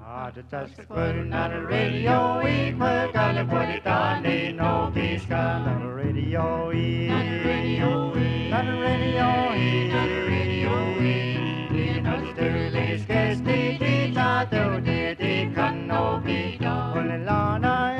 Just putting on the radio, we gotta put it on the no peace gun on the radio, on the radio, on the radio, on the radio, in Australia, scarce the tato, the can no be done. Olelana,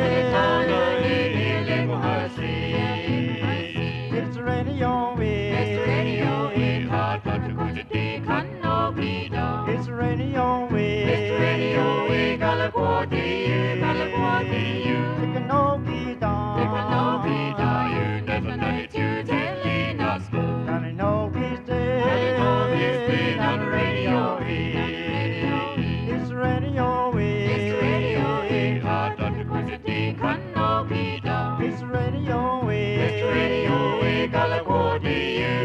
it's radio, it's radio, hard but to go to the can no be done. It's radio, it's radio, we gotta go to you, take a no be done, you never know it, you telling us, gotta know he's dead, on the radio, it's radio, hard but to go to the can no be done. It's radio, we gotta go to you,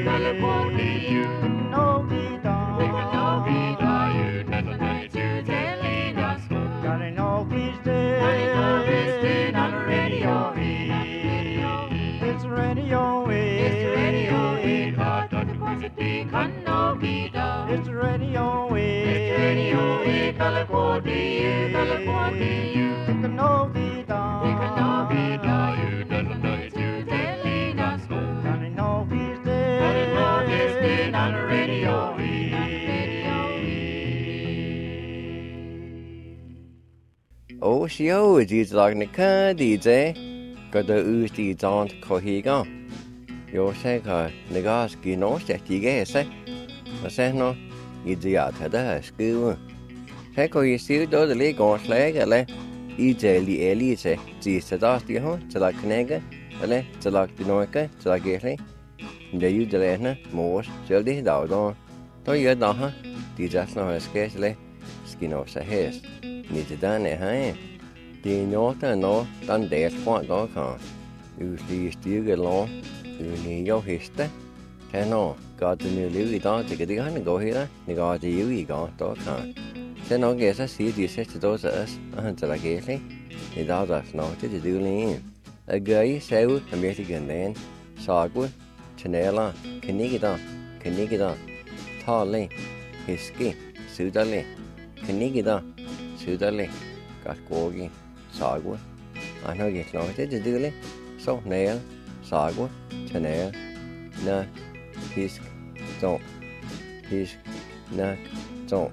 no be done, you never know it, you telling us, gotta know he's dead, on the radio, it's radio, hard but to go to the can no be done. It's radio, we gotta go to you, take a no be done, you never know it, you telling us, gotta know he's dead, on the radio. Oshio is like the DJ, got the Usti John Cohiga. Your second, the gas, you know, that you guess, eh? The senno, it's the out of the school. Heco, you see, though the leg on slag, EJ Lee Elise, Jesus, the dusty home, to like Knega, to like the Noica, to like Gary. The you the Lena, Morse, Jelly, Dowdon. Don't you know, the just know scarcely skin of the hair. Need to done it, huh? The North no, done there, point dog on. Usually still get along, you need your history. Can no, got the new Louis dog to get the gun and go here, the got the you got dog on. Then no guess I see the sister those us, until I guess the dog does not to do lean. A guy, so, American then, Sagwood, Chanela, Canigida, Tally, Hisky, Sudali, Canigida. Sudali, got Gorgi, Sagwood. I know get long to do it. So nail, Sagwood, Chanel, na, Hisk, don't, Hisk, na, don't.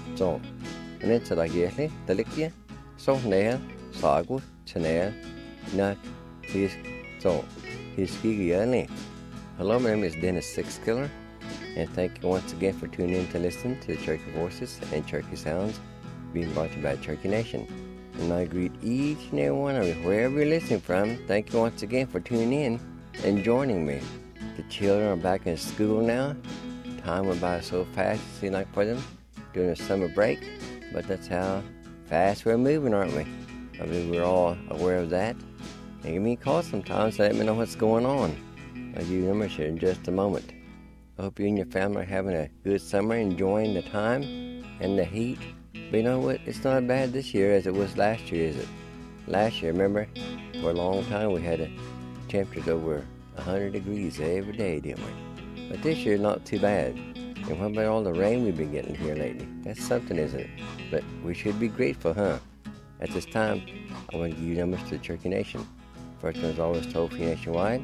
And it's like yes, the lick so nail, Sagwood, Chanel, na, Hisk, don't, Hiski. Hello, my name is Dennis Sixkiller, and thank you once again for tuning in to listen to the Cherokee Voices and Cherokee Sounds being brought to you by Cherokee Nation. And I greet each and every one of you, wherever you're listening from. Thank you once again for tuning in and joining me. The children are back in school now. Time went by so fast, it seemed like for them, during the summer break. But that's how fast we're moving, aren't we? I believe we're all aware of that. And give me a call sometimes to let me know what's going on. I'll give you numbers here in just a moment. I hope you and your family are having a good summer, enjoying the time and the heat. But you know what? It's not as bad this year as it was last year, is it? Last year, remember, for a long time we had temperatures over 100 degrees every day, didn't we? But this year, not too bad. And what about all the rain we've been getting here lately? That's something, isn't it? But we should be grateful, huh? At this time, I want to give you numbers to the Cherokee Nation. First one is always toll-free nationwide,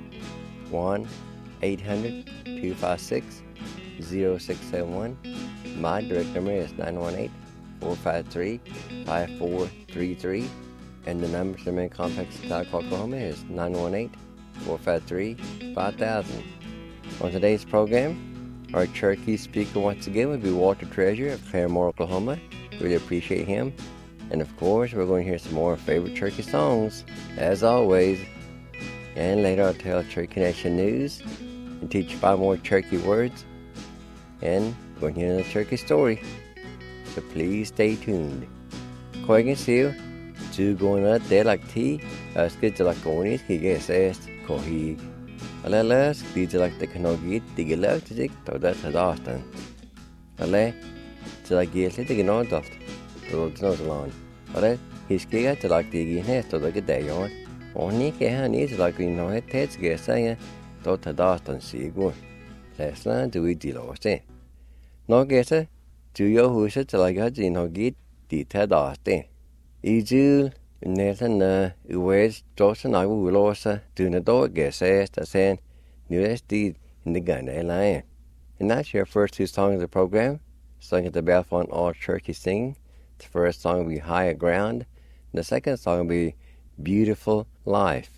1-800-256-0671. My direct number is 918-453-5433, and the number to the main complex in South Oklahoma is 918-453-5000. On today's program, our Cherokee speaker once again will be Walter Treasure of Claremore, Oklahoma. Really appreciate him. And of course, we're going to hear some more favorite Cherokee songs, as always. And later I'll tell Cherokee Nation news and teach you 5 more Cherokee words. And we're going to hear another Cherokee story. So please stay tuned. Koigan siu, two going out there like tea, as good to like going is, he gets asked, Kohig. Alas, these are like the Kanogit, the Galactic, or that's a Austin. Ale, to like get it, the Gnodoft, the Lord's nose along. Ale, he's scared to like the Guinness to look at day on. Only can is like we know it, Ted's guess saying, Dr. Dawson, see good. Last line to eat the lost. No guesser. Do your who said till I got the no get de tadaste. Ijul Nathan uwes dosen I will also do the dog guess the saying new deed in the gun line. And that's your first two songs of the program. Sung at the Belfont All Churchy Sing. The first song will be Higher Ground. And the second song will be Beautiful Life.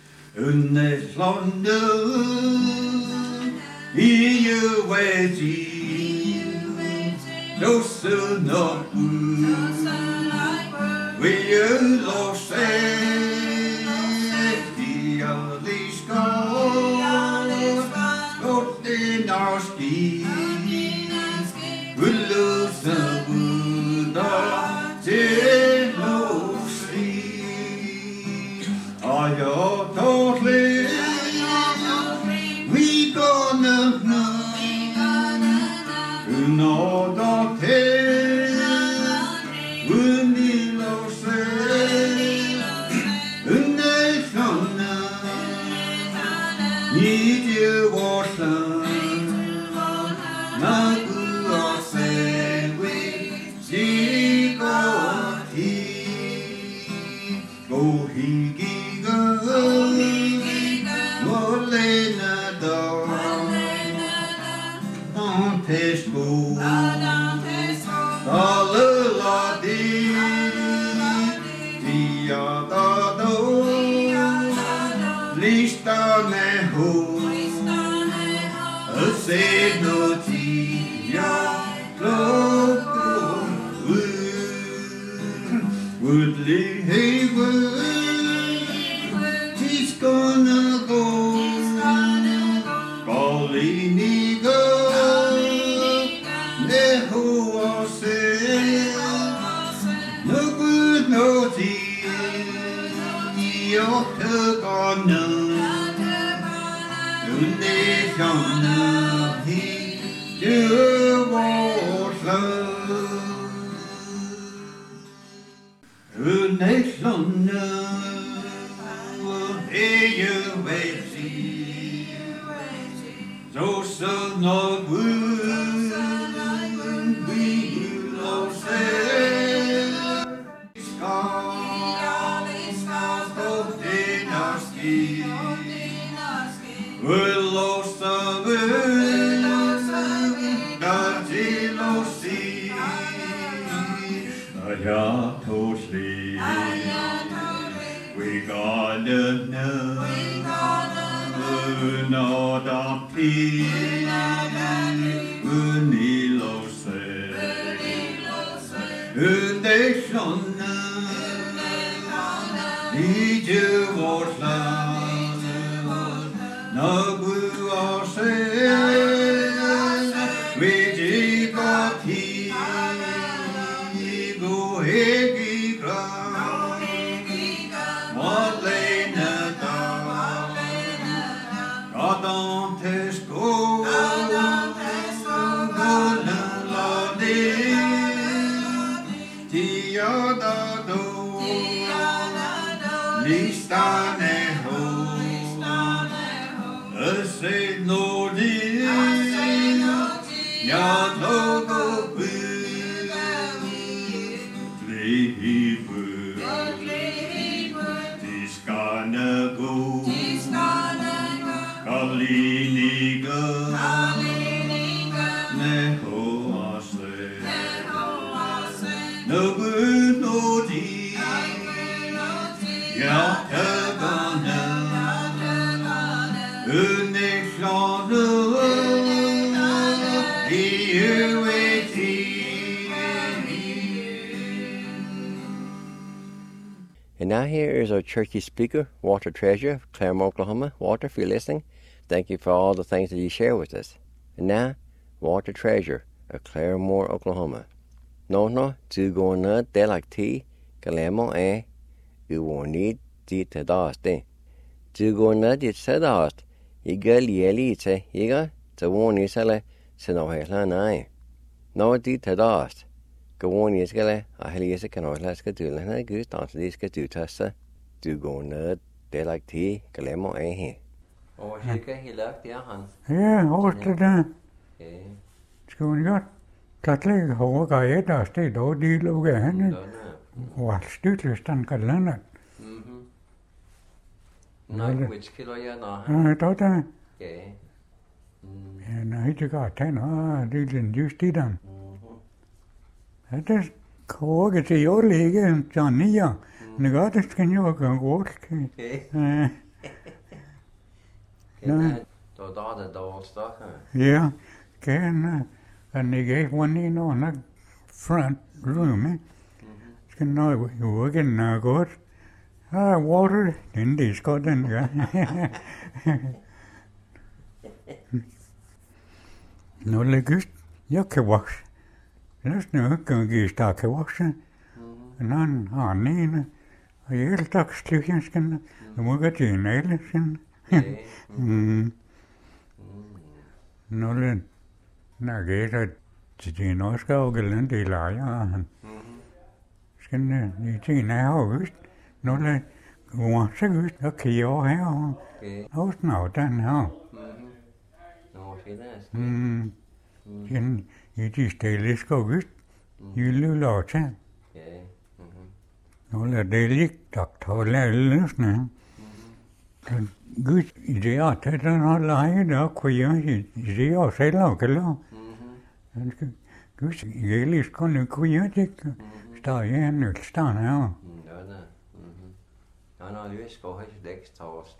And now here is our churchy speaker, Walter Treasure of Claremore, Oklahoma. Walter, if you're listening, thank you for all the things that you share with us. And now, Walter Treasure of Claremore, Oklahoma. No, tu go na delakti, Claremore uwoni di tadaste. Tu go na di tadast, iga lielite, iga, tawoni sele, senohela nai. No di tadast. Gawon iskele, aheliese kanola skadulana gus danse skadutassa. Du går ned delakti, Claremore he. Og cirka he lagt han. Ja, årstid der. Skal man godt. Tatli hoga eda sti do di luge hen. Wal stutlistan kalana. Nå, which kilo ya nå? Tota. Okay. Na ikke godt han det den just i den. Det koge til jordlige Johnnya. Det godt det skal jo gå godt. Okay. Då det dårligt stok. Ja, kan ikke one in on a front room. Skal nå jo ikke godt. Water, den det skal den ja. Nå lægges jeg kan vokse. Næsten ikke kan give start kan vokse. En har en og jeg er tak stykken skal. Du må gå til en alle skal. Nå læn. Når jeg så til de norske og gælden det lejer han. Skal det til en af Nå læn. Hvor så godt og kan jeg her. Hos nå den her. Nå, fedt. Den i de stille skovet, jule låta. Nå lad det ligge, doktor lærløsne. Gud, i det at den har leget, der kunne jeg i det også selv og kalde. Gud, jeg lige skulle kunne jeg ikke. Stod jeg en ølstand her. Nå, det er sgu helt dækstorst.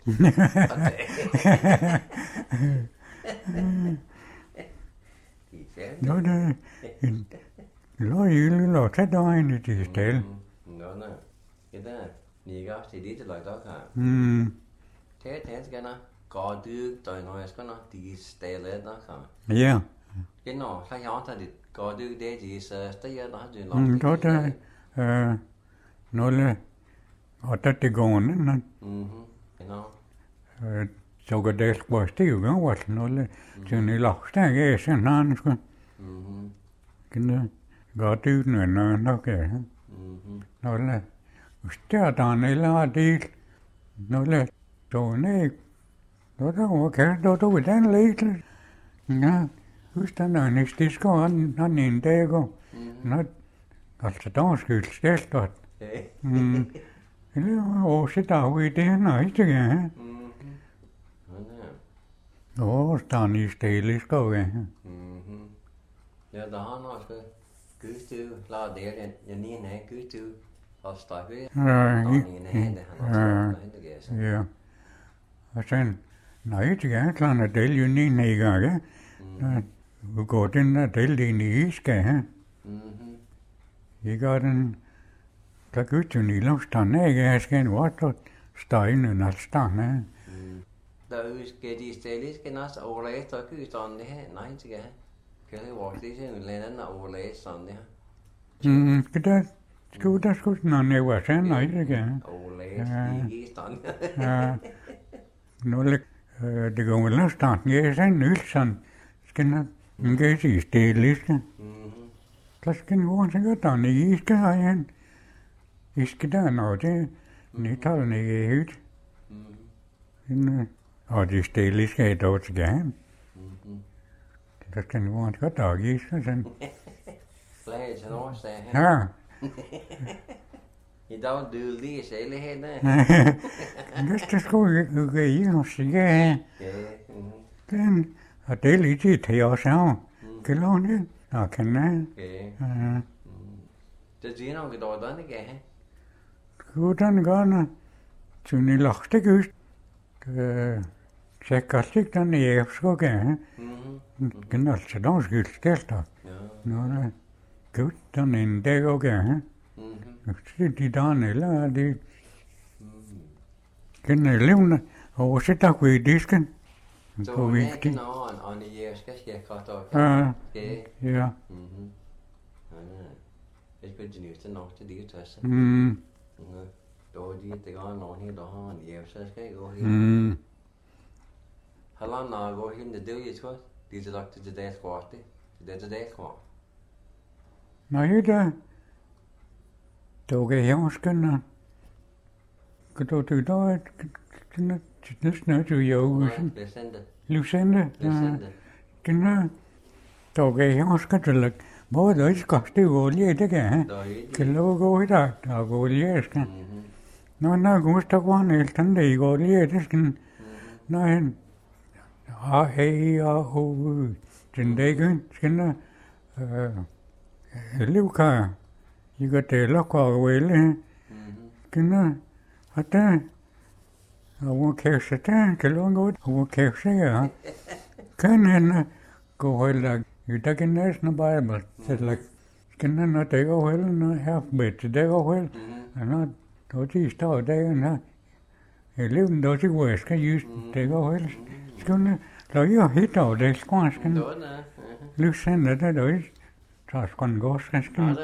Nå, det lå jule låta der inde i de stille. Nå. Det er nikker til det løg dog her. Det skal nå. Går dyk, der når jeg skal nå. De stille der her. Ja. Det nå, så jeg antager det. Går dyk det de så stiger der du nok. Det nå le. Og det går nå. Nå. Så går det var stiv gang var nå le. Så ni lagstang er sådan han skal. Kan godt ud når nok er. Nå le. Stærdan eller det. Nå le. Så nej. Nå der var kan du den lidt. Ja. Husk den er næste skal han en dag gå. Nå. Altså der skal stelt godt. Eller også der i det nej ikke ja. Åh, stand i stille skal vi. Ja, der har nok skal gudstue, lad det jeg lige en gudstue. Og stakke. Ja. Og sen, nej, det er klart, at det er jo en gang, vi går den der del ind i iska, jeg gør den, der gør jo en lovstand, jeg skal en vart støjne, når stand, Der skal de stille, skal også overlæse, der gør sådan det her, nej, det kan jeg vores det sådan en anden overlæse sådan det her. Skal der skulle nå ned var sådan nej det kan. Nå det går vel starten jeg sådan nyt sådan skal der en gæs i stille skal. Der skal nu så godt der i skal han. I skal der nå det nitallene i hud. Og det stille skal dog til gerne. Der skal nu godt der i skal sådan. Flere til årsdag. Ja. I dag du lige selv henne. Det skulle jeg gå i og sige. Den og det er lidt til os her. Kan du det? Og kan jeg. Det siger nok dog den ikke her. Hvordan gør den? Så ni lagte gust. Så kastet den i efterskog her. Kan altså dog skyld skælder. Nå det. Gud, den en dag og her. De dagen eller det. Kan jeg levne og sætte dig i disken. Så vi kan nå og ni skal godt op. Ja. Jeg skal ikke nyste nok til det tøsse. Då det går nogen helt og har en så skal jeg gå hen. Halvandet går hen det er jo godt. Det er lagt til det kvart det. Det er det kvart. Nej da. Då kan jeg huske den. Kan du da det snart jo jo. Lucinde. Kan da. Då kan jeg huske det Bố đợi có tiêu gỗ liê đấy kìa. Rồi. Cái lô gỗ đó, gỗ liê kìa. Nó cũng có quan hệ thân đầy gỗ liê đấy kìa. Nó A, E, A, O, trên đây kìa nó lưu cả. Như cái trẻ lọc qua quê lên. Kìa nó hạt á. Ông kêu sẽ ta, cái lô gỗ, ông kêu sẽ kìa. Cái này nó câu hỏi là người ta cái nét nó Bible, c'est là cái nó tới câu hỏi nó alphabet tới câu hỏi nó tổ chức ở đây nó liệu tổ chức West cái gì tới câu hỏi cái nó rồi yêu hít ở đây quan cái lúc sen là đó rồi sao còn gót cái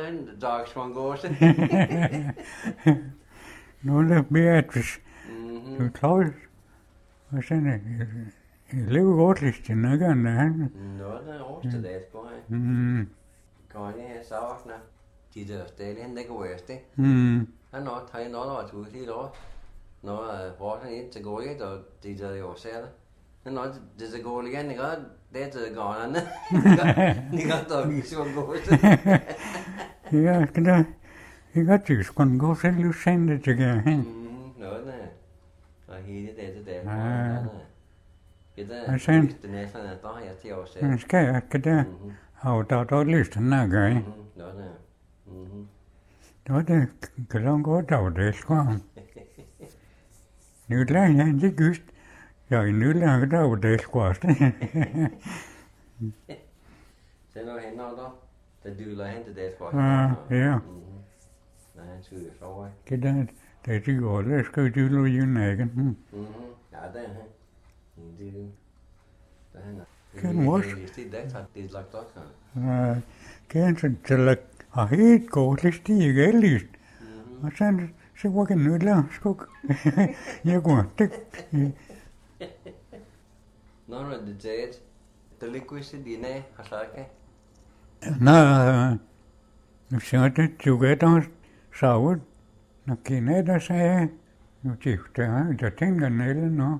nó là Beatrice rồi thôi sen này liệu gót thì chỉ nói cái này Đó là ốp til det på her. Kan jeg sa nè. De døfte en det går efter. Han har tatt nå da to til da. Nå var han ikke til går ikke og de der jo ser det. Men nå det går igjen ikke det til gående. Ni kan ta vi så går. Ja, det jeg tykker skal gå selv du sender til det. Nå nè. Og hele det. Skal jeg ikke det? Og der lyst til noget, ikke? Đó thì cái đó có đầu để qua. Nếu là anh chỉ cứ rồi nếu là cái đầu để qua đấy. Sen når han når der, der dyler han til det for. Ja. Nej, han skyder så. Cái đó để chỉ gọi là cái chữ lôi như này cái. Ja, det er han. Det er han. Cái mốt. Det er det lagt også. Cái sẽ là hết cổ lịch sử cái lịch. Mà sen sẽ qua cái nữa là có nhiều quá tức. Nå når det er det ligger i dine har sagt cái. Nó sợ cái chủ cái đó sao nó kia này đó sẽ nó chịu cho thêm gần này là nó.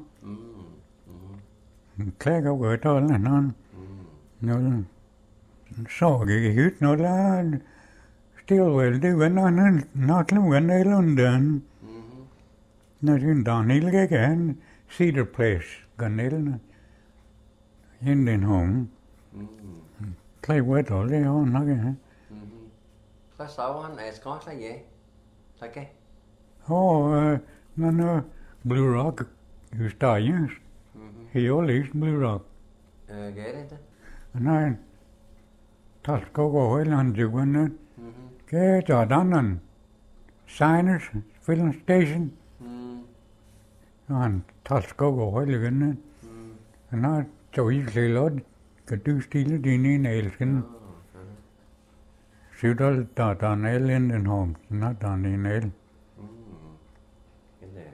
Cái cái đó là nó so cái hút nó là Stilwell đi vẫn nó lắm gần đây London nó trên đòn này cái Cedar Place gần đây là Indian Home cái quét đó lấy nó cái Hvad så han er skot så ja. Så cái. No, Blue Rock is dying. He always Blue Rock. Gør det det? And I talk go Highland you win it. Cái trò đó là Sinus Filling Station. And talk go Highland. And I cho ý lấy lót cái thứ stil đi ní này cái siêu đó ta nail in and home, not on the nail. Cái này.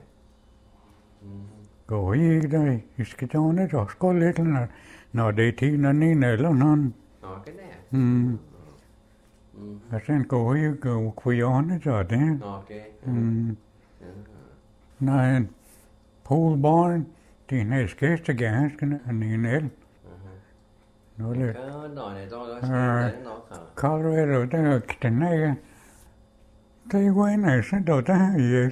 Go ý đây, cái chỗ này rồi có lẽ là nó để thi nó ní này lắm non. Cái này. Sen go ý go quay on rồi đấy. Okay. Này pool barn thì này cái gas cái ní nail. Nó là Colorado đó cái này cái quay này sẽ đầu ta gì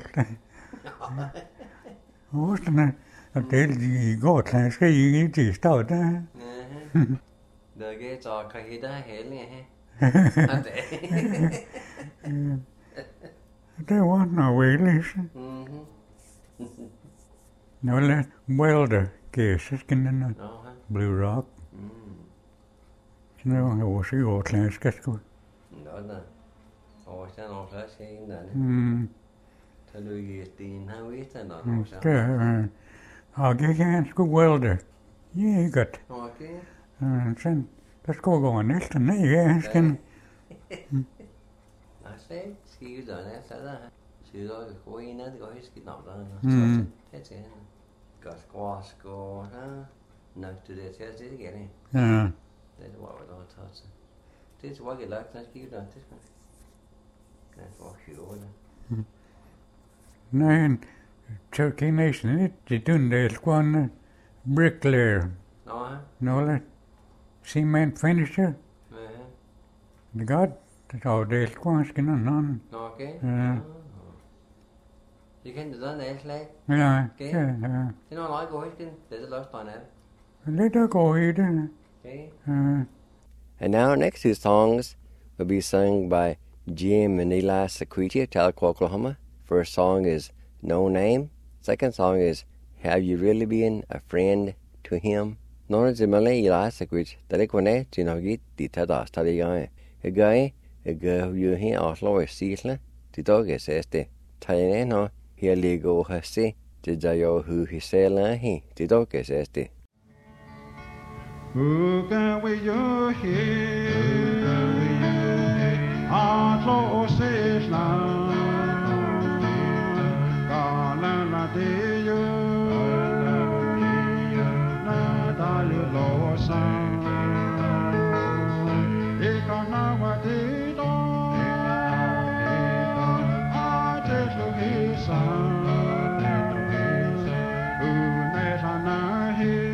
ủa này cái gì gót này cái gì chỉ tao ta Đời cái trò cái đó hết nè cái what nào vậy lý nó là welder cái cái nó Blue Rock nó hồ sĩ gót này cái đó nè sao nó phải xem nè thay đổi cái tiền hai biết thế nào cái cái welder yeah good okay sen let's go on this and yeah can sẽ xíu rồi nè sẽ ra xíu rồi có ý nữa thì có hết cái nào đó thế chứ có squash có ha nè từ đây sẽ cái này det var väl något sånt. Det var ju lagt att skriva det. Det var kul. Nej, Cherokee Nation, det tunde skån bricklayer. Ja. Några cement finisher. The God, so there's skin and none. Okay. Yeah. You can do that next like. Yeah, Okay. yeah. You know, like go can there's a lot on it. Let her go here. Okay. Uh, And now our next two songs will be sung by Jim and Eli Sequiti of Tahlequah, Oklahoma. First song is No Name. Second song is Have You Really Been a Friend to Him? Nona Jimale Eli Sequiti, Tahlequah Tinogi, Ditadas Taligai. A guy, a girl you hear Oslo is Seasla, the dog is este. Taineno, here ligo hasi, the Jayo who he say he, the dog is este. Who can we you hear? Atlo sesla, kala la deyo, na dalu losa, ikana wa dedo, atlo hisa, unesa na he.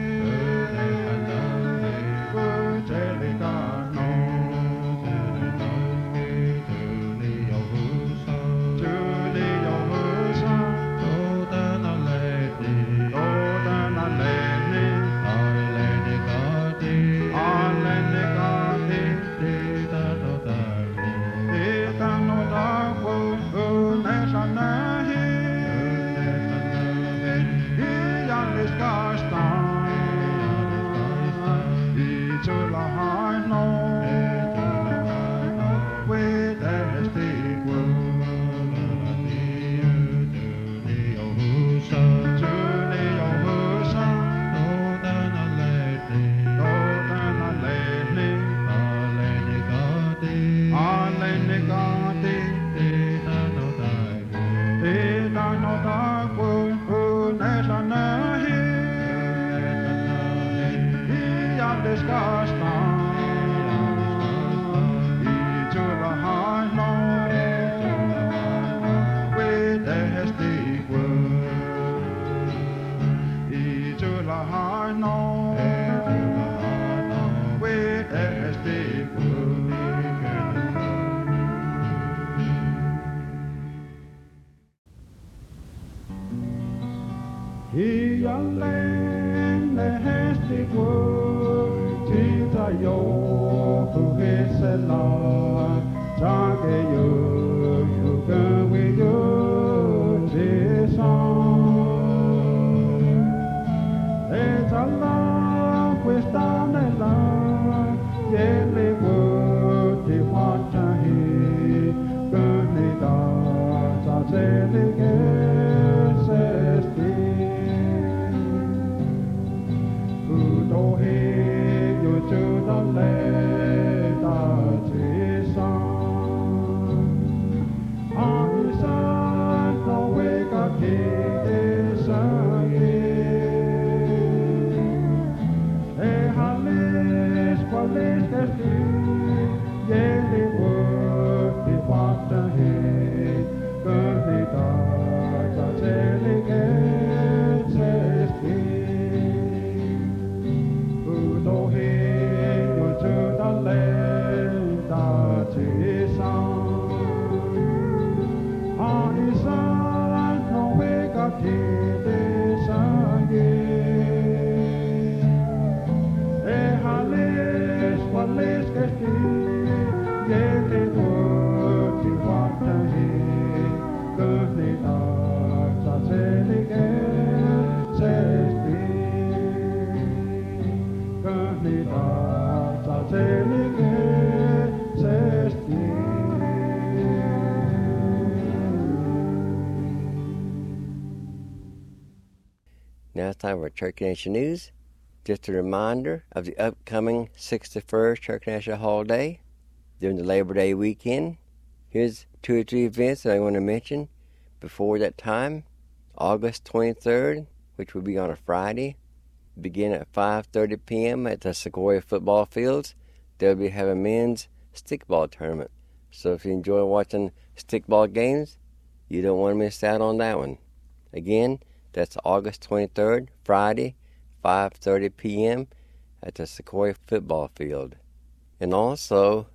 Now it's time for Church Nation News. Just a reminder of the upcoming 61st Church Nation holiday during the Labor Day weekend. Here's 2 or 3 events that I want to mention before that time. August 23rd, which will be on a Friday, begin at 5:30 p.m. at the Sequoia football fields. They'll be having a men's stickball tournament. So if you enjoy watching stickball games, you don't want to miss out on that one. Again, that's August 23rd, Friday, 5:30 p.m. at the Sequoia football field. And also,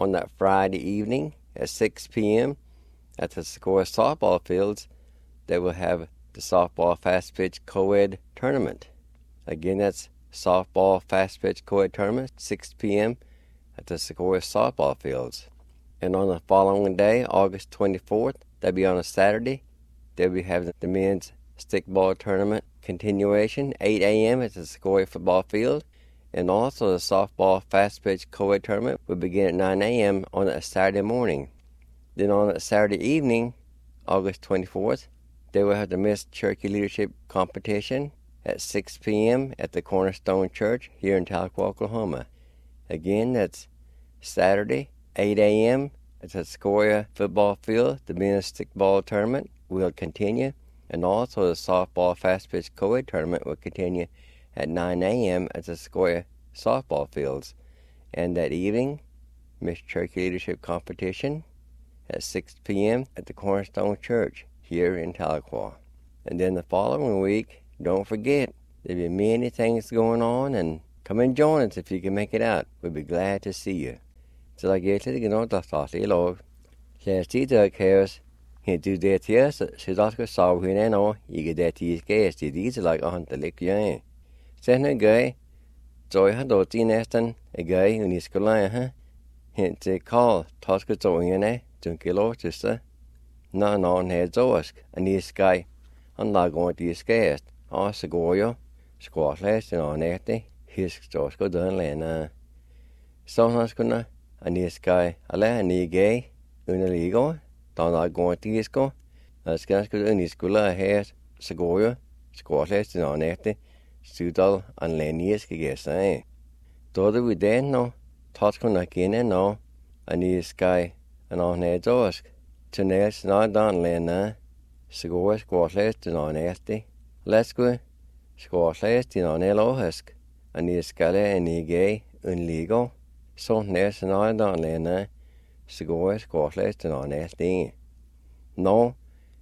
on that Friday evening at 6 p.m. at the Sequoia softball fields, they will have the softball fast pitch co-ed tournament. Again, that's softball fast pitch co-ed tournament, 6 p.m. at the Sequoia softball fields. And on the following day, August 24th, that'll be on a Saturday, they'll be having the men's stickball tournament continuation, 8 a.m. at the Sequoia football field. And also the softball fast pitch co-ed tournament will begin at 9 a.m. on a Saturday morning. Then on a Saturday evening, August 24th, they will have the Miss Cherokee Leadership Competition at 6 p.m. at the Cornerstone Church here in Tahlequah, Oklahoma. Again, that's Saturday, 8 a.m. at the Sequoia football field. The men's stickball tournament will continue, and also the softball fast pitch co-ed tournament will continue at 9 a.m. at the Sequoia softball fields. And that evening, Miss Cherokee Leadership Competition at 6 p.m. at the Cornerstone Church here in Tahlequah. And then the following week, don't forget, there'll be many things going on, and come and join us if you can make it out. We'll be glad to see you. So I get to the know the thought log. Last year, cares. He do that here, so that's what saw when I know you get that these guys, these like on the lake, yeah. Send a guy, Joy had dot in Aston, a guy in his school, hint a call, toss good in a junkie sister. No, heads osk, and this guy, and not going to his guest, or Segoyo, squat less and on etty, his Josh go done lana. So has gonna, and this guy, a la ni gay, uniligo, don't not going to his go, as gas good in his school, head, Segoyo, squat less and on etty. Sudal and Lennies guess, eh? Dodo we then no, Toscon again no, and this guy and on heads osk. Tonight not done Lena, Segoia squatless to non esti. Let's go, squatless to non elohusk, and this scala and ye gay unlegal. So nest not done Lena, Segoia squatless to non esti. No,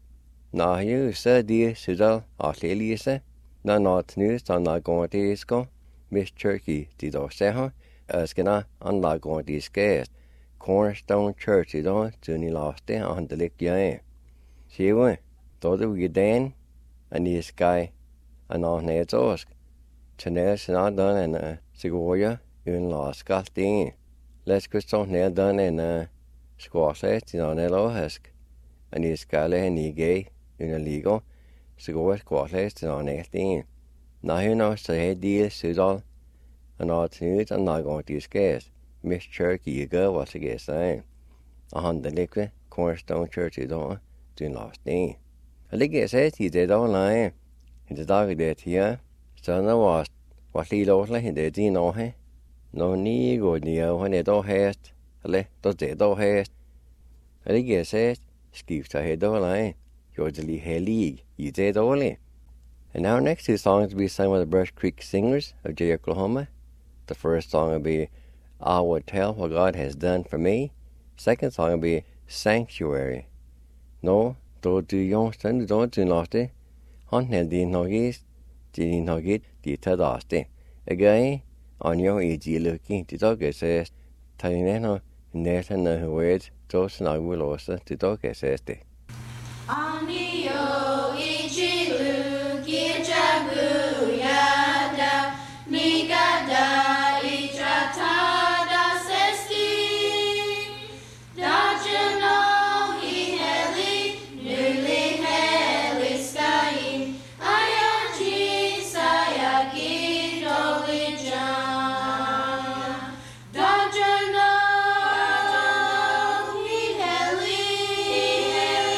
now you said dear Sudal or Lisa. No, not news on not going to isco. Miss Cherokee did all say her, as can I not going to escape. Cornerstone Church, you don't, Johnny lost it on the lake, yeah. See what? Thought we get then, and this guy, and on heads osk. Tonight, not done and Segoia, in lost got in. Let's go some nail done and squash less in on elohusk. And this guy and he gay, in a legal. Segoia squatless on 18. Now you know, so he deal Sudal, and all news and not going to escape. Miss Cherokee, you go, what's the guess saying? On the liquid, Cornerstone Church, you don't, do lost in. I think it says he did all lying. In the dog that here, so no was, what he lost like he did, you know, he? No need go near when it all has, does it all has. I think it says, skips to head all lying. Usually Hay League, you did only. And our next two songs will be sung by the Brush Creek Singers of Jay, Oklahoma. The first song will be I Will Tell What God Has Done For Me. Second song will be Sanctuary. No, don't do youngsters, don't do nothing. Hunt held in Nogis, did not get the Tadaste. Again, on your easy looking to dog says, telling them, Nathan the words, Johnson I will also to dog says. Anio ichilu kijabu yada nigada ichatada sesti dajano heli nuli heli sky ayaji sayaki dolija dajano heli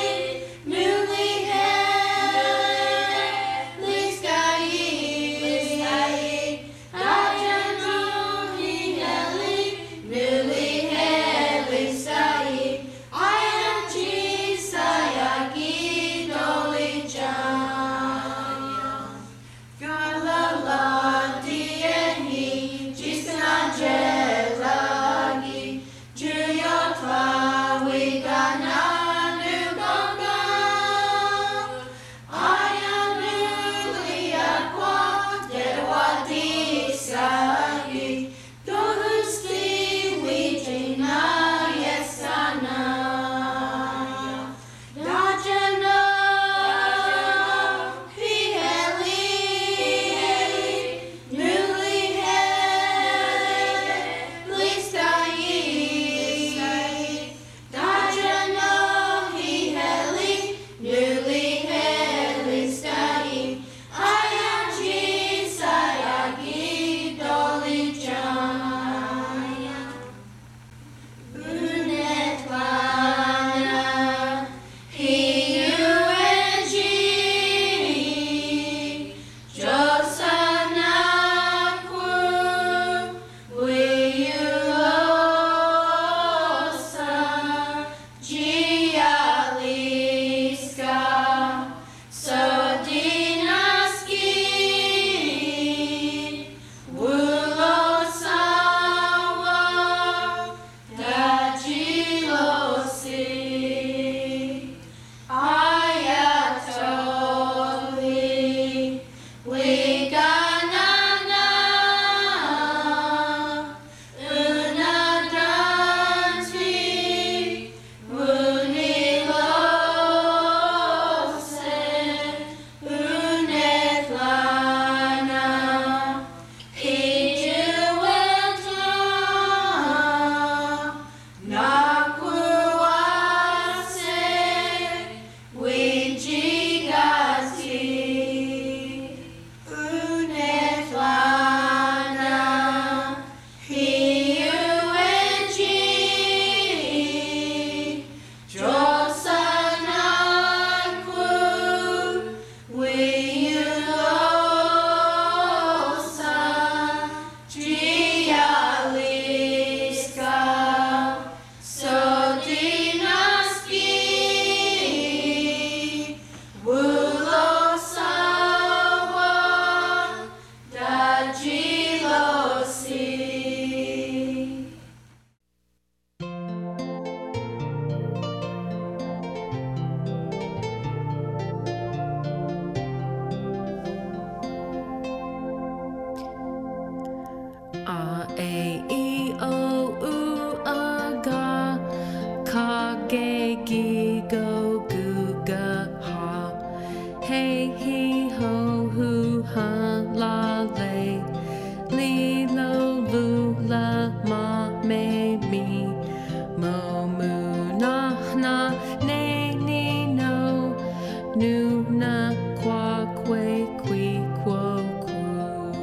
gi go goo ga ha. Hey he ho hoo ha la lay. Li lo lu la ma me me. Mo mu na na ne ni no. Nu na qua que qui quo quo.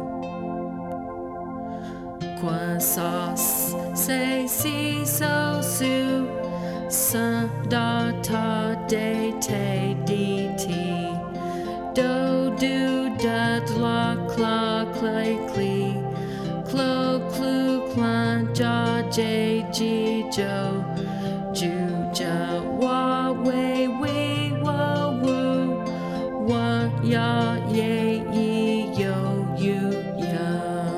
Qua sauce say si so su. Sa da ta de te di ti. Do do da la cla clay clee. Clo clu clan ja j g jo. Ju ja wa we we wa woo. Wa ya ye ye yo you ya.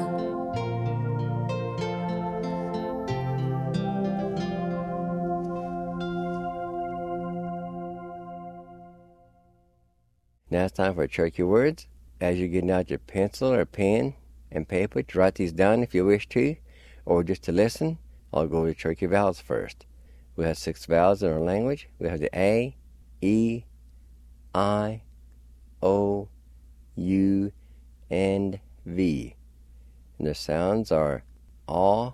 Now it's time for Cherokee Words. As you're getting out your pencil or pen and paper to write these down if you wish to, or just to listen, I'll go over Cherokee vowels first. We have 6 vowels in our language. We have the A, E, I, O, U, and V. And the sounds are A,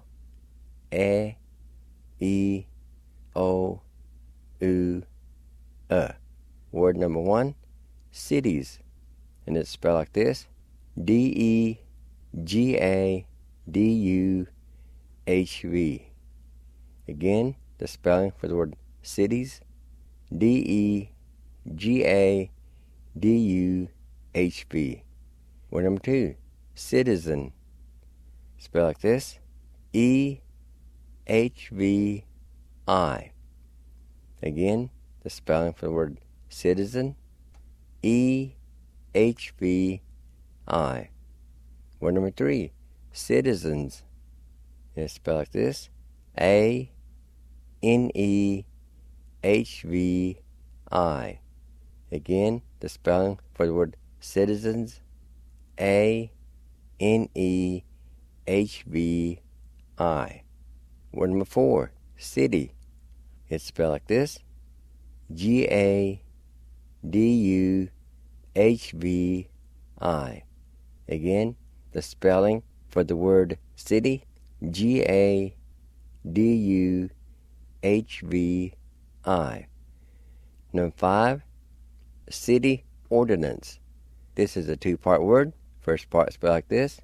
E, O, U, Word number 1, cities. And it's spelled like this: D-E-G-A-D-U-H-V. Again, the spelling for the word cities: D-E-G-A-D-U-H-V. Word number 2, citizen. Spelled like this: E-H-V-I. Again, the spelling for the word citizen: E-H-V-I. Word number 3, citizens. It's spelled like this: A-N-E-H-V-I. Again, the spelling for the word citizens: A-N-E-H-V-I. Word number 4, city. It's spelled like this: G-A-D-U-H-V-I. Again, the spelling for the word city: G-A-D-U-H-V-I. Number 5, city ordinance. This is a 2-part word. First part spelled like this: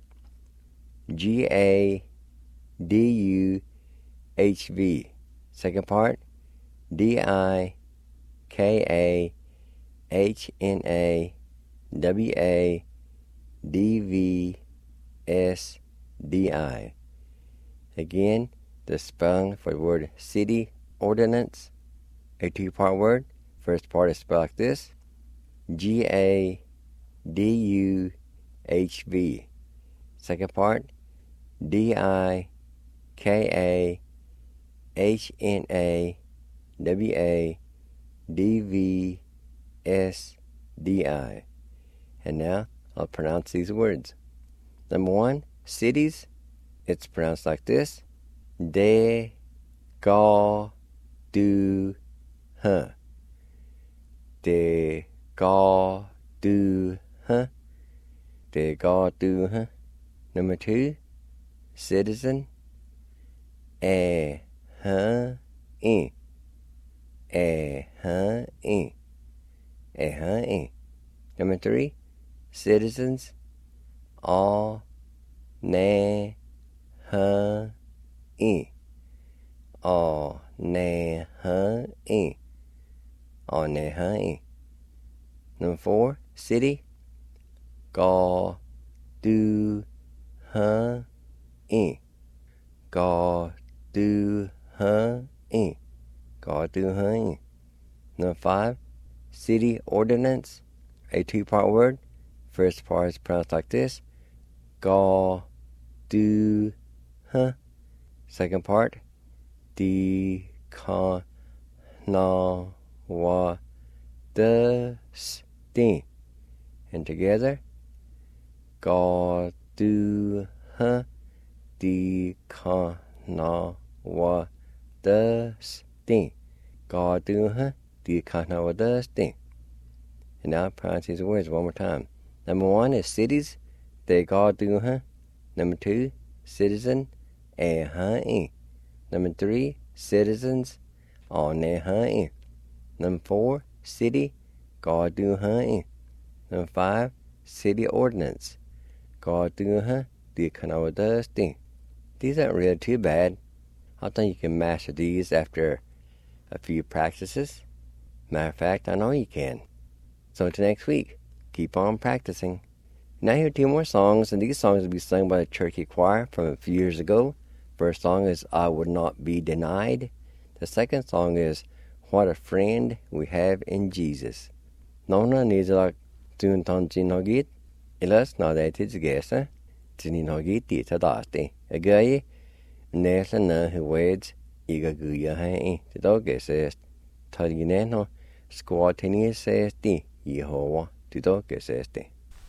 G-A-D-U-H-V. Second part: D-I-K-A-H-N-A-W-A-D-V-S-D-I. Again, the spelling for the word city ordinance, a 2-part word. First part is spelled like this: G-A-D-U-H-V. Second part: D-I-K-A-H-N-A-W-A-D-V-S-D-I. And now I'll pronounce these words. Number 1, cities. It's pronounced like this: De-ga-du-huh. De-ga-du-huh. De-ga-du-huh. Number 2, citizen: Eh-huh-in. Eh-huh-in. Eh-huh-in. Number 3, citizens: Aw-na-huh-in. Aw-na-huh-in. Aw-na-huh-in. Number 4, city: Gaw-du-huh-in. Gaw-du-huh-in. Gaw-du-huh-in. Number 5, city ordinance, a 2-part word. First part is pronounced like this: Gaw-du-huh. Second part: De-ka-na-wa-da-s-tin. And together: Gaw-du-huh. De-ka-na-wa-da-s-tin. God do the Kanawadaste. And now pronounce these words one more time. Number 1 is cities, they God do Number 2, citizen, Number 3, citizens, Number 4, city, God do Number 5, city ordinance, God do the Kanawadaste. These aren't really too bad. I think you can master these after a few practices. Matter of fact, I know you can. So until next week, keep on practicing. Now hear 2 more songs, and these songs will be sung by the Cherokee Choir from a few years ago. First song is I Would Not Be Denied. The second song is What a Friend We Have in Jesus. Nona nizalak tun ton jinogit, ilas na de tizgesa, tinogit titadaste. Agaye, nesla na huweds, igaguya hai, tidogesest, talineno, squatiniesesti, Yehovah, tidogeseste.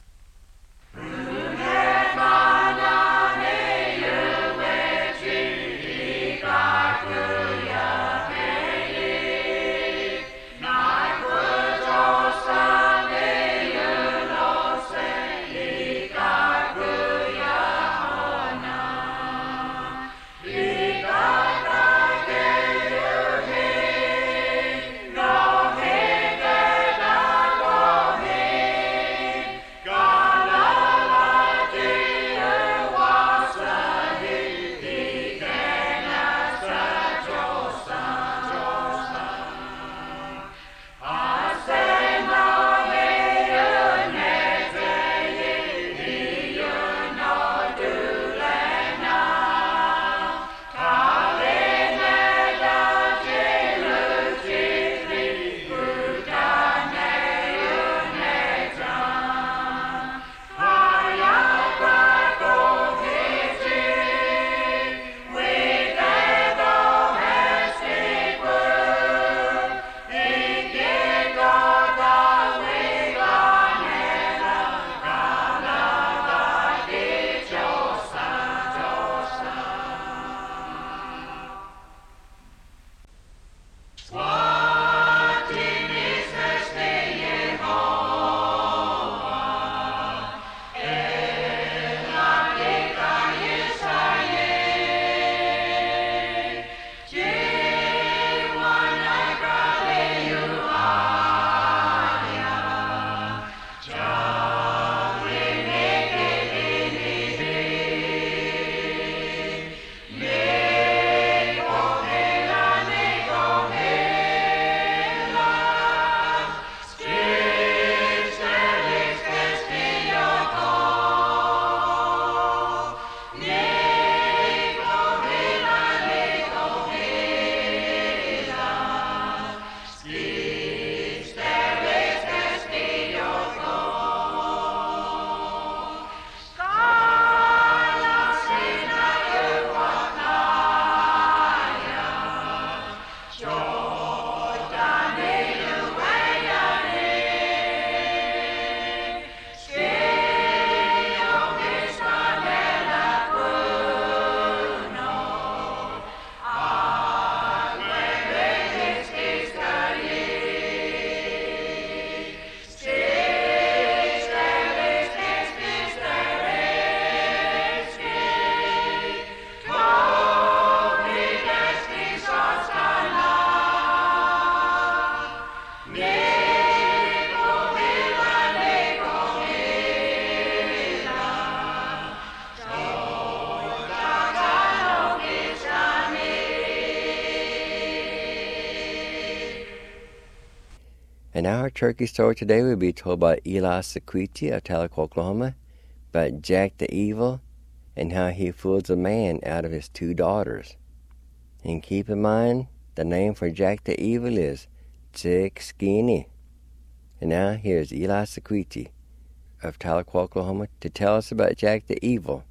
And our turkey story today will be told by Eli Sequiti of Tahlequah, Oklahoma, about Jack the Evil and how he fools a man out of his 2 daughters. And keep in mind, the name for Jack the Evil is Jack Skinny. And now here's Eli Sequiti of Tahlequah, Oklahoma, to tell us about Jack the Evil.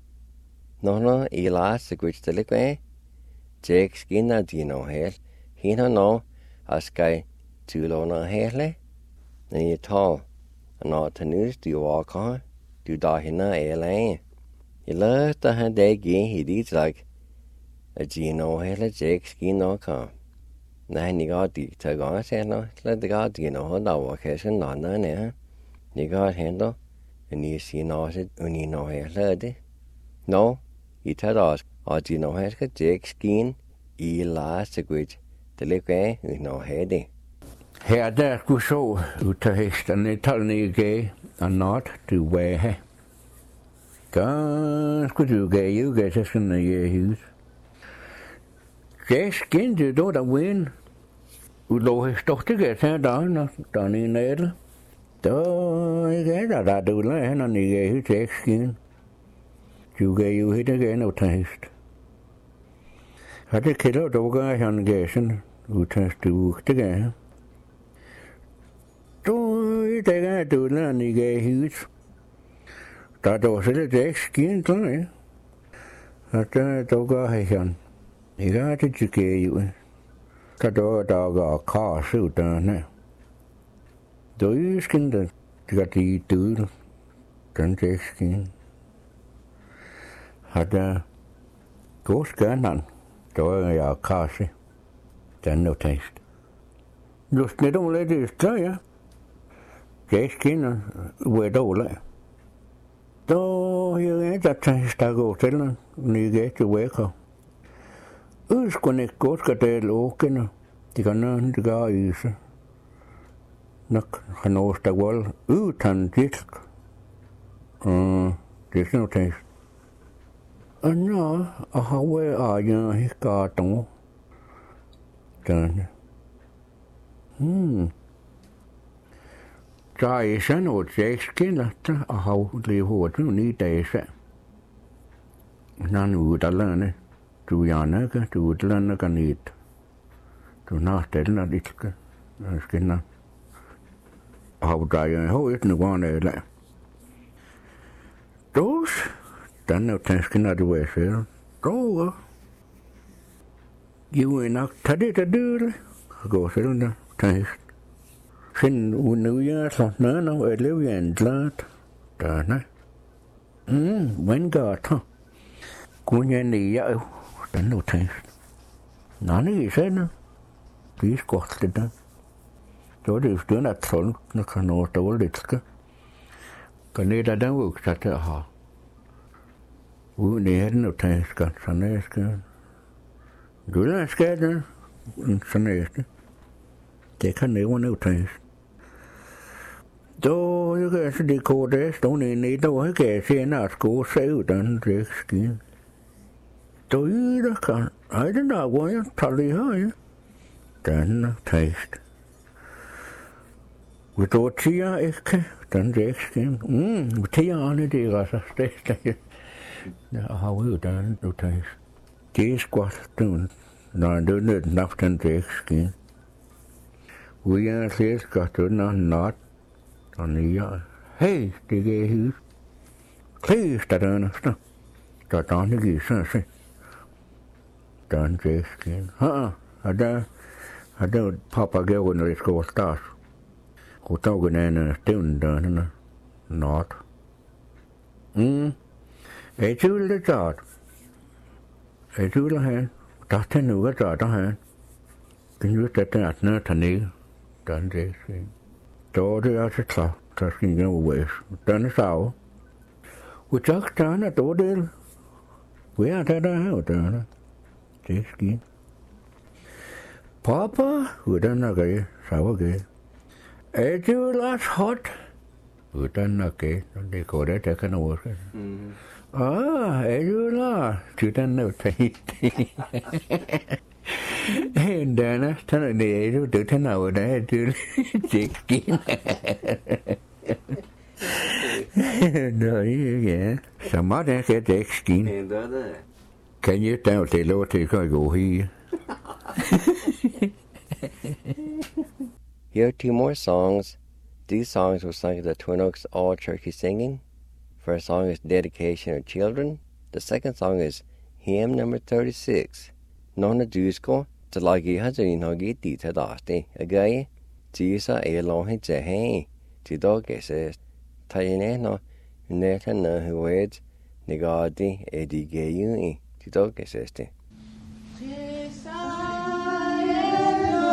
No, Eli Sequiti Jack Skinny dino hel, hino no, askai tulona hele, and you tall, and not to news do you walk on, do dahina elaine. You love to have day gain he deeds like a gino hele Jack Skinny come. Nei, ni går de til gang se no, så det går de no da var kanskje nana ne. Ni går hen da. Ni si no se uni no hele det. No, I tager da og de no her skal Jack skin I last gut. Det ligger I no have det. Her der skulle så ud til hesten I tallene I gav, og not du var her. Der skulle du gav, jo gav til sådan en hus. Jack skin, det er der win. U lå her stort det gav til der I nætte. Der I gav der du lagde hen, og I gav Jack skin. Du gav jo helt igen ud til hest. Har det kælder, der gav han gav sådan ud til stue, det gav han. I dag du lagde I gav hus. Der var så lidt Jack skin, tror jeg. Og der gav han. I gav det til gav jo. Der gav kars ud der. Der I skin, det gav de døde. Den Jack skin. Hadde god skønner, da var jeg kasse. Den er tænkt. Just lidt om lidt i stedet, ja. Jeg skinner, hvor er dårlig. Da jeg der tænkt, der går til den, når jeg gik til vækker. Udskående ikke godt skal det lukkende. De kan nødvendig det gør yse. Nok han også der vold uden disk. Det er sådan noget tænkt. Og nå, og havet er jo ikke gardner. Denne. Så er sådan noget, jeg skinner til at have levet hurtigt 9 dage selv. Når nu er der lande, du er ikke, du er lande kan ikke. Du er stille lidt, jeg skinner. Og har der jo højt nu var det der. Dus. Den er tænkt, når du er selv. Då. Jo, nok tager det der døde. Og går selv der. Tænkt. Find nu så nødvendig at leve i en glat. Der er men godt. Kun jeg nære jo. Den er tænkt. Nå, det er sådan. Det er skort det der. Så er det jo stønne at sådan, når kan nå dårligt skal. Kan det der den vokser til at have. Uden det er den jo tænkt, sådan er det. Du er skadet, sådan er det. Det kan nævne jo tænkt. Då jeg kan se det kode, stående inde i, då jeg kan se en at sko sig ud, den det sker. Då I der kan, ej den der, hvor jeg tager det her, ja. Den er tænkt. Vi då tiger ikke, den det sker. Vi tiger andre, det er altså stedet. Jeg har jo den, du tænkt. Det er skvat, når du nødt nok den det sker. Vi er slet godt, du er not. Og nye, hey, det gav hus. Klæs der den efter. Der er den ikke sådan set. Der er en tæsken. Og der pappa gav, når det skulle starte. Og tog en anden stævn der, not. Jeg tvivl det taget. Jeg tvivl han. Der er nu, at der han. Kan du det der, at når der nede. Der er en tæsken. Då det er så klart, der skal ikke noget væs. Den er sav. Og tak, der er dog del. Hvor er det der her, der er? Det er skidt. Papa, hvordan er det? Sav er det. Er det jo lidt hot? Hvordan er det? Det går det, der kan noget. Er det jo lidt? Den er tænkt. Den er sådan, det er jo det, den er jo der, det er skidt. Nå, ja. Så må der kan det ikke skidt. Kan jeg da jo det lov til at gå her? Here are 2 more songs. These songs were sung at the Twin Oaks All Turkey Singing. First song is Dedication of Children. The second song is Hymn number 36. Nonna Dusko, to lagi hazin hogi dita dasti, again, Tisa a long hit a hay, to dog says, Tayaneno, Netana who weds, Negadi, Eddie Gayuni, to dog says. Tisa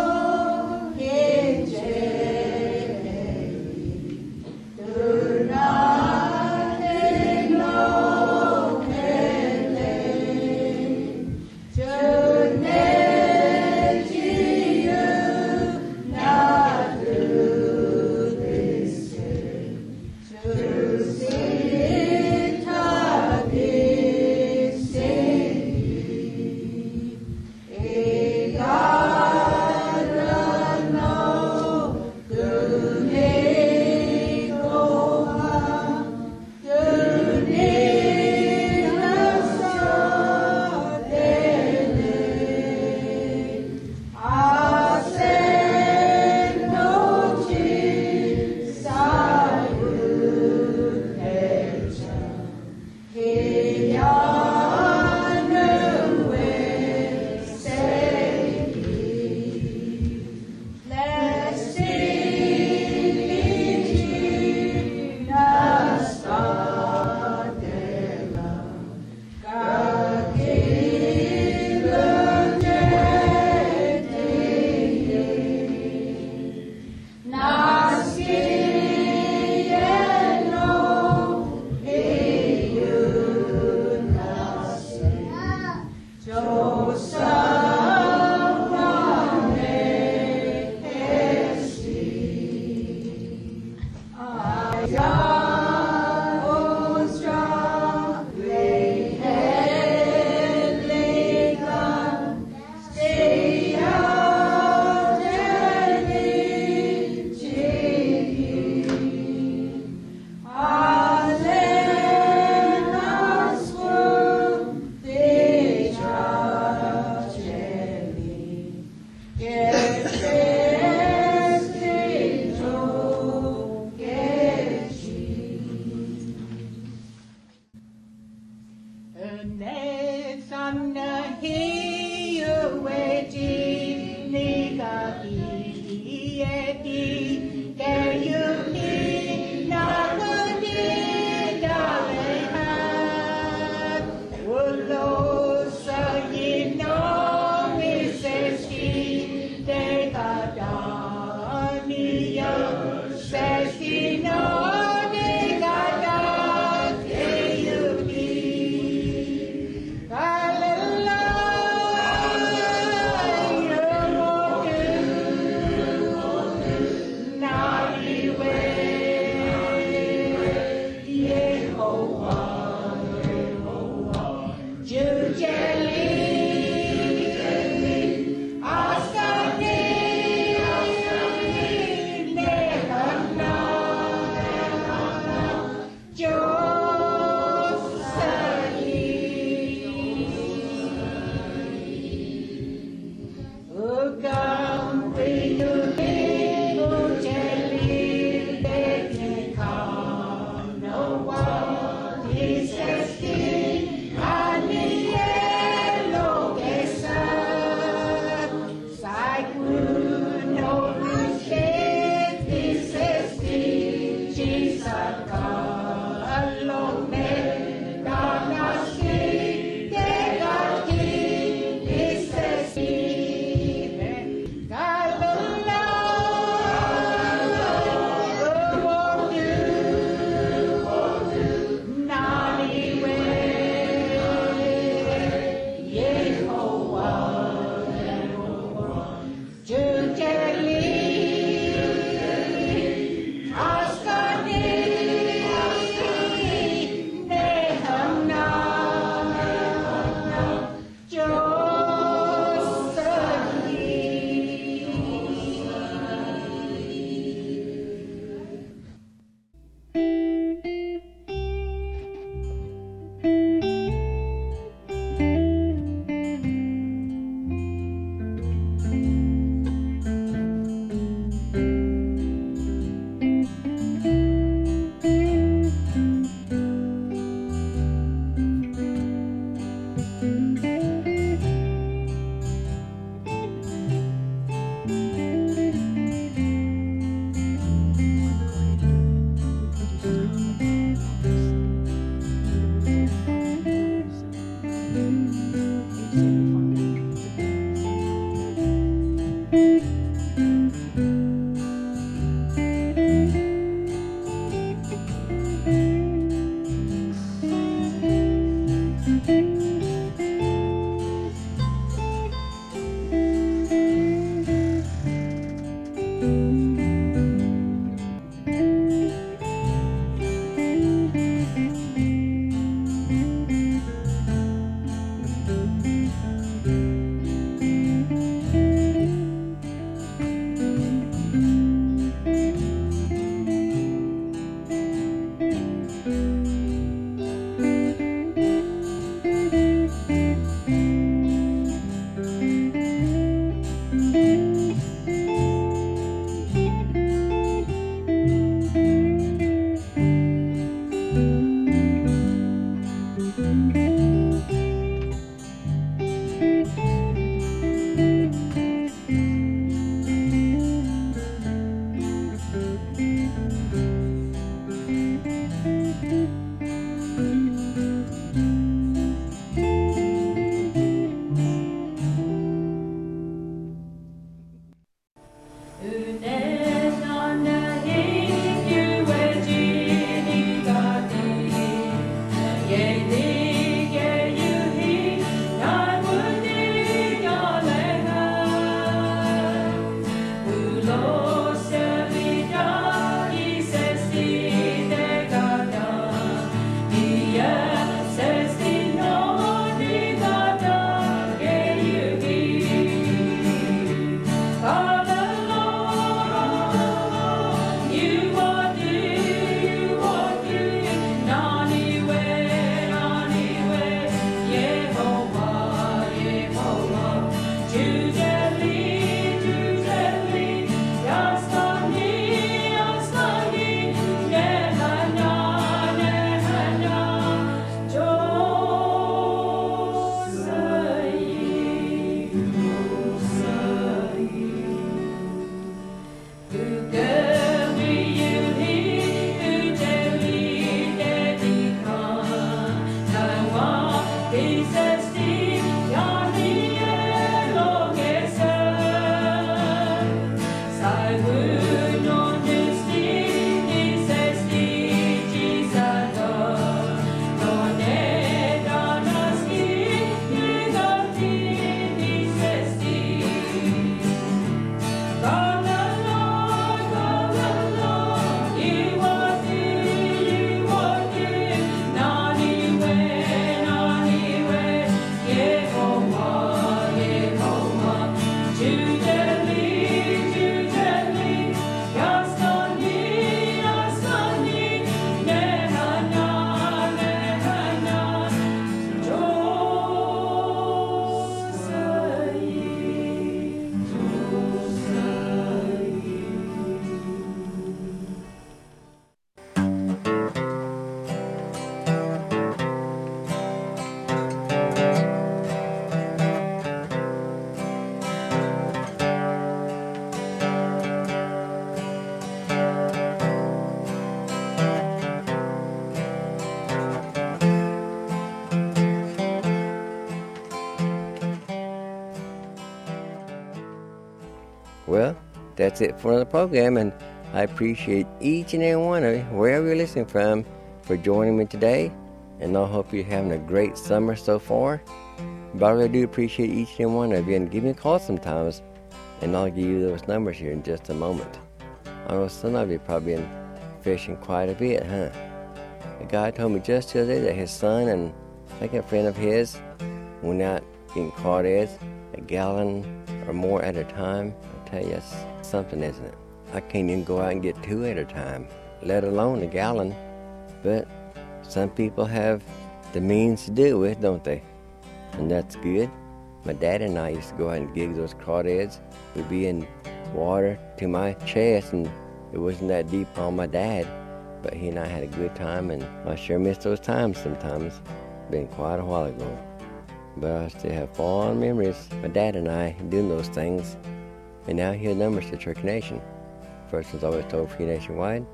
Well, that's it for the program, and I appreciate each and every one of you, wherever you're listening from, for joining me today. And I hope you're having a great summer so far. But I really do appreciate each and every one of you, and give me a call sometimes, and I'll give you those numbers here in just a moment. I know some of you probably been fishing quite a bit, huh? A guy told me just the other day that his son and like a friend of his went out getting crawdads, a gallon or more at a time. I tell you, it's something, isn't it? I can't even go out and get 2 at a time, let alone a gallon. But some people have the means to do it with, don't they? And that's good. My dad and I used to go out and gig those crawdads. We'd be in water to my chest, and it wasn't that deep on my dad. But he and I had a good time, and I sure miss those times sometimes. Been quite a while ago. But I still have fond memories, my dad and I doing those things. And now here are the numbers to Turkey Nation. First one's always toll free nationwide,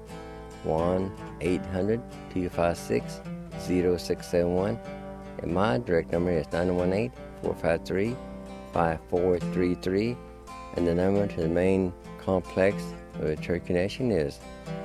1-800-256-0671. And my direct number is 918-453-5433. And the number to the main complex of the Turkey Nation is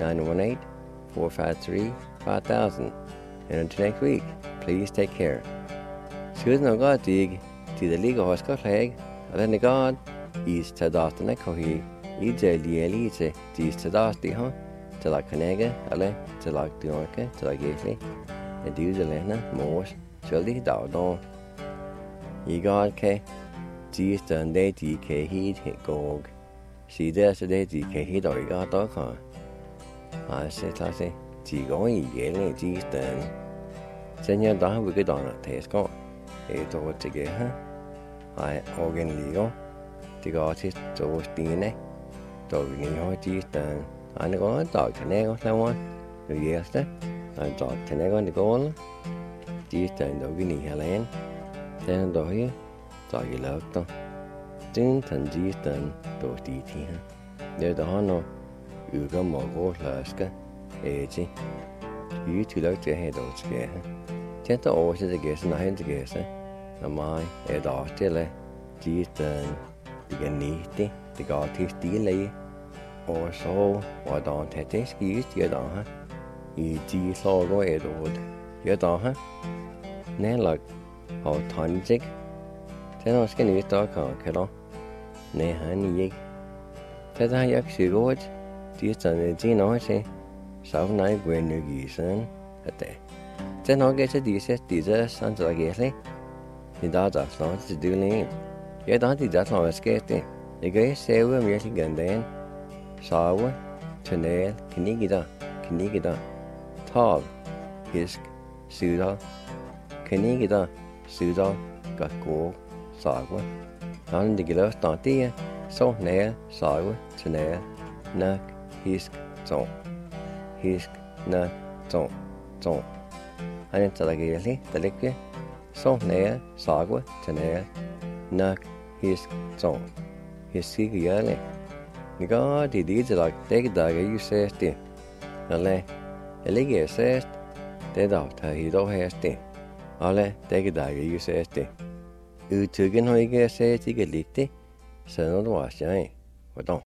918-453-5000. And until next week, please take care. Susan og God dig til det ligger hos Gotlag, og den God is til dagen af kohi, i det lige til dis til dagen de har, til at kanægge, eller til at dyrke, til at gæsle, at det er længe, mors, til det dag. I God kan dis den dag de kan hit gå, sig der så det de kan hit og i God dog kan. Ej, så tager sig, de går i gælde dis den. Sen jeg der vil gøre noget til skår. Et år til her. Ej, organiliger. Det går til stene. Dog ni har tisdagen. Han går en dag til nægger laver. Nu gjørste. En dag til nægger det går. Tisdagen dog ni halvan. Den dag her. Dag i lagter. Den tisdagen dog de til her. Det der har noget. Uger må gå slaske. Æti. I til lagt til her dog skal her. Tjente over til det gæste, når han til gæste. Og mig er der til at tisdagen. Det kan næste. Det går til stille. Og så var der til det skist, jeg der her. I de slager et år. Jeg der her. Nærlagt og tøjningsik. Den også skal næste dag kan der. Nej, han ikke. Det har jeg ikke godt. Tisdagen til noget til. Så når jeg går ind i gisen. At det. Den har jeg til disse sandsagæsle. I dag der slår til dylingen. Jeg der de der slår skæste. Jeg gør sæve om jeg til gandagen. Save, tunnel, knigida, tal, hisk, sydal, knigida, sydal, gakko, sagve. Han de glæder sig det, så næl, save, tunnel, nak, hisk, ton. Hisk, nak, ton. Han er til at gælde, der ligger, så næl, save, tunnel, nak, hisk, ton. Hisk ikke gælde. Niga det til at dække dage i sæste. Eller jeg ligger i sæste. Det der tager hit og hæste. Eller dække dage i sæste. Udtrykken har ikke sæste ikke lidt. Så når du var sjældent. Hvordan?